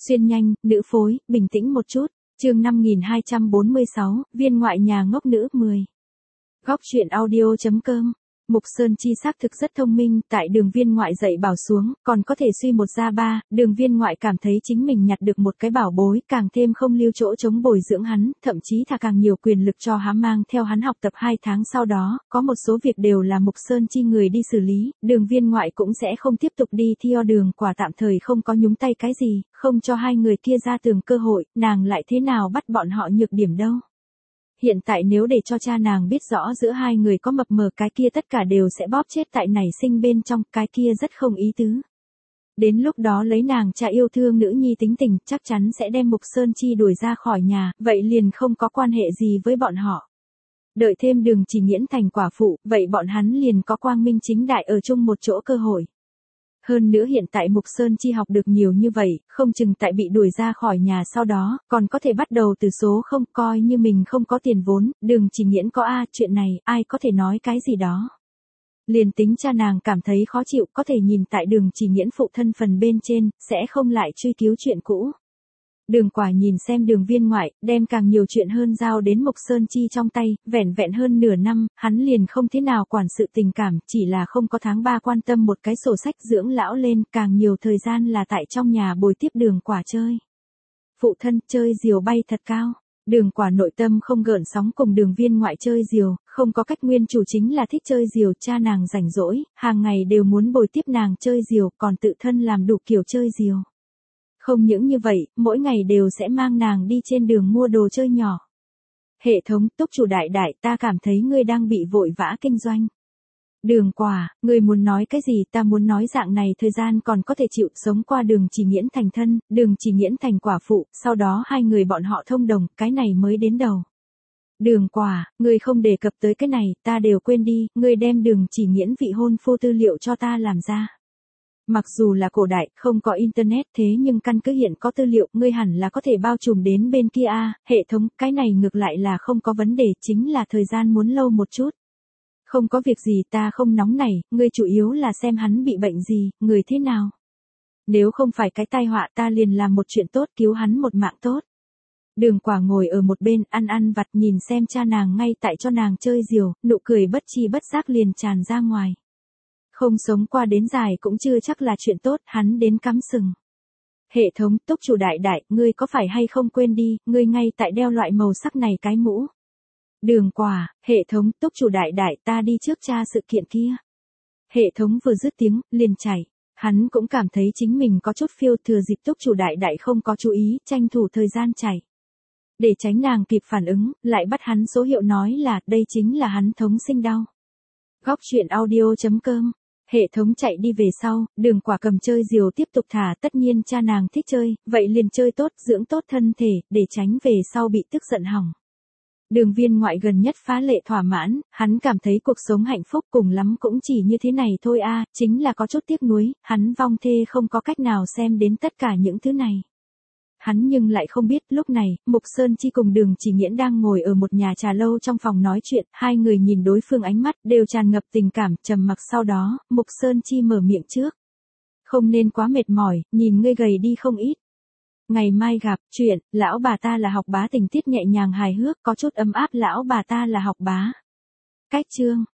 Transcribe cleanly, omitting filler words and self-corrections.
Xuyên nhanh, nữ phối, bình tĩnh một chút. Chương 5246, viên ngoại nhà ngốc nữ 10. Góc truyện audio.com. Mục Sơn Chi xác thực rất thông minh, tại đường viên ngoại dạy bảo xuống, còn có thể suy một ra ba, đường viên ngoại cảm thấy chính mình nhặt được một cái bảo bối, càng thêm không lưu chỗ chống bồi dưỡng hắn, thậm chí thà càng nhiều quyền lực cho hắn, mang theo hắn học tập 2 tháng sau đó, có một số việc đều là Mục Sơn Chi người đi xử lý, đường viên ngoại cũng sẽ không tiếp tục đi theo đường quả, tạm thời không có nhúng tay cái gì, không cho hai người kia ra tường cơ hội, nàng lại thế nào bắt bọn họ nhược điểm đâu. Hiện tại nếu để cho cha nàng biết rõ giữa hai người có mập mờ, cái kia tất cả đều sẽ bóp chết tại nảy sinh bên trong, cái kia rất không ý tứ. Đến lúc đó lấy nàng cha yêu thương nữ nhi tính tình, chắc chắn sẽ đem Mục Sơn Chi đuổi ra khỏi nhà, vậy liền không có quan hệ gì với bọn họ. Đợi thêm Đường Chỉ Nghiễn thành quả phụ, vậy bọn hắn liền có quang minh chính đại ở chung một chỗ cơ hội. Hơn nữa hiện tại Mục Sơn Chi học được nhiều như vậy, không chừng tại bị đuổi ra khỏi nhà sau đó, còn có thể bắt đầu từ số không, coi như mình không có tiền vốn, Đường Chỉ Nghiễn có chuyện này, ai có thể nói cái gì đó. Liền tính cha nàng cảm thấy khó chịu, có thể nhìn tại Đường Chỉ Nghiễn phụ thân phần bên trên, sẽ không lại truy cứu chuyện cũ. Đường Quả nhìn xem đường viên ngoại, đem càng nhiều chuyện hơn giao đến Mục Sơn Chi trong tay, vẻn vẹn hơn nửa năm, hắn liền không thế nào quản sự tình cảm, chỉ là không có tháng 3 quan tâm một cái sổ sách dưỡng lão lên, càng nhiều thời gian là tại trong nhà bồi tiếp Đường Quả chơi. Phụ thân, chơi diều bay thật cao. Đường Quả nội tâm không gợn sóng, cùng đường viên ngoại chơi diều, không có cách, nguyên chủ chính là thích chơi diều, cha nàng rảnh rỗi, hàng ngày đều muốn bồi tiếp nàng chơi diều, còn tự thân làm đủ kiểu chơi diều. Không những như vậy, mỗi ngày đều sẽ mang nàng đi trên đường mua đồ chơi nhỏ. Hệ thống, túc chủ đại đại, ta cảm thấy ngươi đang bị vội vã kinh doanh. Đường Quả, ngươi muốn nói cái gì? Ta muốn nói dạng này thời gian còn có thể chịu sống qua Đường Chỉ Nghiễn thành thân, Đường Chỉ Nghiễn thành quả phụ, sau đó hai người bọn họ thông đồng, cái này mới đến đầu. Đường Quả, ngươi không đề cập tới cái này, ta đều quên đi, ngươi đem Đường Chỉ Nghiễn vị hôn phu tư liệu cho ta làm ra. Mặc dù là cổ đại, không có internet, thế nhưng căn cứ hiện có tư liệu, ngươi hẳn là có thể bao trùm đến bên kia hệ thống, cái này ngược lại là không có vấn đề, chính là thời gian muốn lâu một chút. Không có việc gì, ta không nóng này, ngươi chủ yếu là xem hắn bị bệnh gì, người thế nào. Nếu không phải cái tai họa, ta liền làm một chuyện tốt, cứu hắn một mạng tốt. Đường Quả ngồi ở một bên, ăn vặt, nhìn xem cha nàng ngay tại cho nàng chơi diều, nụ cười bất chi bất giác liền tràn ra ngoài. Không sống qua đến dài cũng chưa chắc là chuyện tốt, hắn đến cắm sừng. Hệ thống, túc chủ đại đại, ngươi có phải hay không quên đi, ngươi ngay tại đeo loại màu sắc này cái mũ. Đường Quả, hệ thống, túc chủ đại đại, ta đi trước tra sự kiện kia. Hệ thống vừa dứt tiếng, liền chảy. Hắn cũng cảm thấy chính mình có chút phiêu, thừa dịp túc chủ đại đại không có chú ý, tranh thủ thời gian chảy. Để tránh nàng kịp phản ứng, lại bắt hắn số hiệu nói là, đây chính là hắn thống sinh đau. Góc truyện audio.com. Hệ thống chạy đi về sau, Đường Quả cầm chơi diều tiếp tục thả, tất nhiên cha nàng thích chơi, vậy liền chơi tốt, dưỡng tốt thân thể, để tránh về sau bị tức giận hỏng. Đường viên ngoại gần nhất phá lệ thỏa mãn, hắn cảm thấy cuộc sống hạnh phúc, cùng lắm cũng chỉ như thế này thôi chính là có chút tiếc nuối, hắn vong thê không có cách nào xem đến tất cả những thứ này. Hắn nhưng lại không biết, lúc này, Mục Sơn Chi cùng Đường Chỉ Nghiễn đang ngồi ở một nhà trà lâu trong phòng nói chuyện, hai người nhìn đối phương ánh mắt, đều tràn ngập tình cảm, trầm mặc, sau đó, Mục Sơn Chi mở miệng trước. Không nên quá mệt mỏi, nhìn ngươi gầy đi không ít. Ngày mai gặp, chuyện, lão bà ta là học bá, tình tiết nhẹ nhàng hài hước, có chút ấm áp, lão bà ta là học bá. Cách chương.